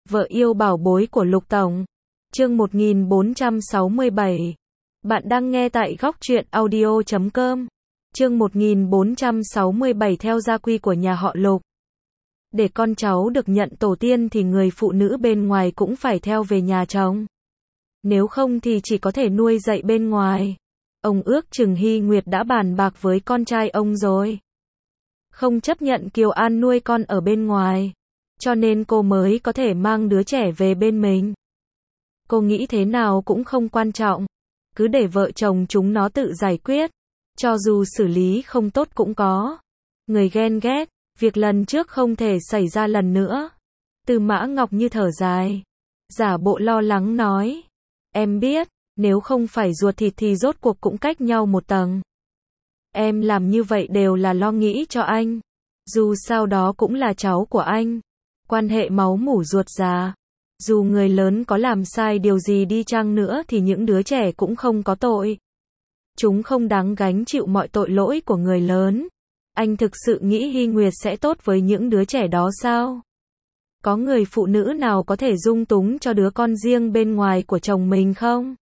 Vợ yêu bảo bối của Lục Tổng. Chương 1467. Bạn đang nghe tại góc truyện audio.com. Chương 1467 theo gia quy của nhà họ Lục. Để con cháu được nhận tổ tiên thì người phụ nữ bên ngoài cũng phải theo về nhà chồng. Nếu không thì chỉ có thể nuôi dạy bên ngoài. Ông ước chừng Hy Nguyệt đã bàn bạc với con trai ông rồi. Không chấp nhận Kiều An nuôi con ở bên ngoài. Cho nên cô mới có thể mang đứa trẻ về bên mình. Cô nghĩ thế nào cũng không quan trọng. Cứ để vợ chồng chúng nó tự giải quyết. Cho dù xử lý không tốt cũng có người ghen ghét. Việc lần trước không thể xảy ra lần nữa. Tư Mã Ngọc như thở dài. Giả bộ lo lắng nói. Em biết, nếu không phải ruột thịt thì rốt cuộc cũng cách nhau một tầng. Em làm như vậy đều là lo nghĩ cho anh. Dù sao đó cũng là cháu của anh. Quan hệ máu mủ ruột già. Dù người lớn có làm sai điều gì đi chăng nữa thì những đứa trẻ cũng không có tội. Chúng không đáng gánh chịu mọi tội lỗi của người lớn. Anh thực sự nghĩ Hy Nguyệt sẽ tốt với những đứa trẻ đó sao? Có người phụ nữ nào có thể dung túng cho đứa con riêng bên ngoài của chồng mình không?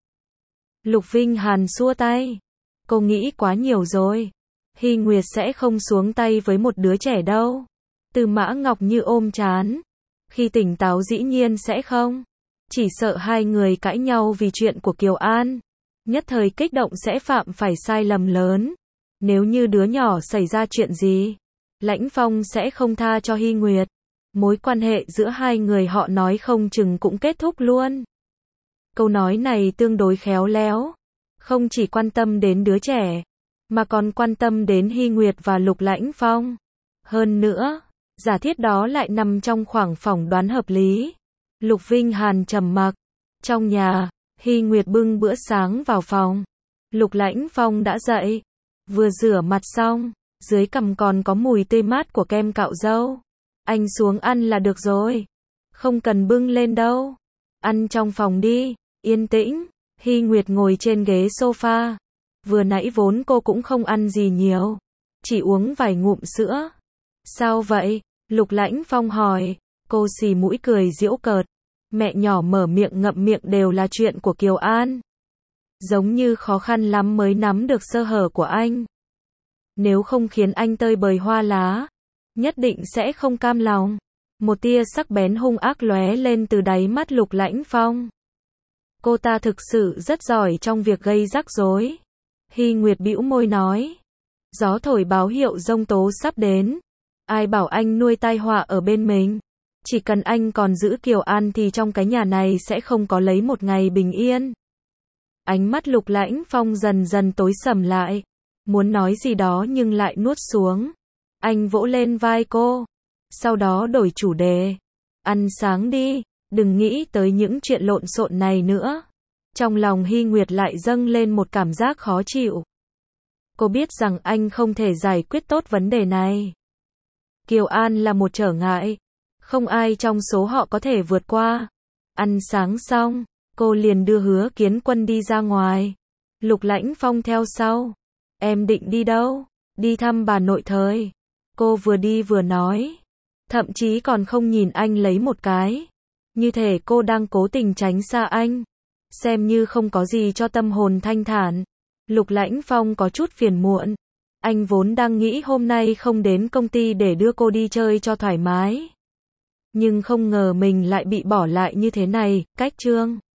Lục Vinh Hàn xua tay. Cô nghĩ quá nhiều rồi. Hy Nguyệt sẽ không xuống tay với một đứa trẻ đâu. Tư Mã Ngọc như ôm trán. Khi tỉnh táo dĩ nhiên sẽ không. Chỉ sợ hai người cãi nhau vì chuyện của Kiều An. Nhất thời kích động sẽ phạm phải sai lầm lớn. Nếu như đứa nhỏ xảy ra chuyện gì, Lãnh Phong sẽ không tha cho Hy Nguyệt. Mối quan hệ giữa hai người họ nói không chừng cũng kết thúc luôn. Câu nói này tương đối khéo léo. Không chỉ quan tâm đến đứa trẻ, mà còn quan tâm đến Hy Nguyệt và Lục Lãnh Phong. Hơn nữa, giả thiết đó lại nằm trong khoảng phỏng đoán hợp lý. Lục Vinh Hàn trầm mặc. Trong nhà, Hy Nguyệt bưng bữa sáng vào phòng. Lục Lãnh Phong đã dậy. Vừa rửa mặt xong, dưới cằm còn có mùi tươi mát của kem cạo râu. Anh xuống ăn là được rồi. Không cần bưng lên đâu. Ăn trong phòng đi, yên tĩnh. Hy Nguyệt ngồi trên ghế sofa. Vừa nãy vốn cô cũng không ăn gì nhiều. Chỉ uống vài ngụm sữa. Sao vậy? Lục Lãnh Phong hỏi. Cô xì mũi cười giễu cợt. Mẹ nhỏ mở miệng ngậm miệng đều là chuyện của Kiều An. Giống như khó khăn lắm mới nắm được sơ hở của anh. Nếu không khiến anh tơi bời hoa lá, nhất định sẽ không cam lòng. Một tia sắc bén hung ác lóe lên từ đáy mắt Lục Lãnh Phong. Cô ta thực sự rất giỏi trong việc gây rắc rối. Hy Nguyệt bĩu môi nói. Gió thổi báo hiệu giông tố sắp đến. Ai bảo anh nuôi tai họa ở bên mình. Chỉ cần anh còn giữ Kiều An thì trong cái nhà này sẽ không có lấy một ngày bình yên. Ánh mắt Lục Lãnh Phong dần dần tối sầm lại. Muốn nói gì đó nhưng lại nuốt xuống. Anh vỗ lên vai cô. Sau đó đổi chủ đề. Ăn sáng đi, đừng nghĩ tới những chuyện lộn xộn này nữa. Trong lòng Hy Nguyệt lại dâng lên một cảm giác khó chịu. Cô biết rằng anh không thể giải quyết tốt vấn đề này. Kiều An là một trở ngại. Không ai trong số họ có thể vượt qua. Ăn sáng xong, cô liền đưa Hứa Kiến Quân đi ra ngoài. Lục Lãnh Phong theo sau. Em định đi đâu? Đi thăm bà nội thời. Cô vừa đi vừa nói. Thậm chí còn không nhìn anh lấy một cái. Như thể cô đang cố tình tránh xa anh. Xem như không có gì cho tâm hồn thanh thản. Lục Lãnh Phong có chút phiền muộn. Anh vốn đang nghĩ hôm nay không đến công ty để đưa cô đi chơi cho thoải mái. Nhưng không ngờ mình lại bị bỏ lại như thế này. Cách chương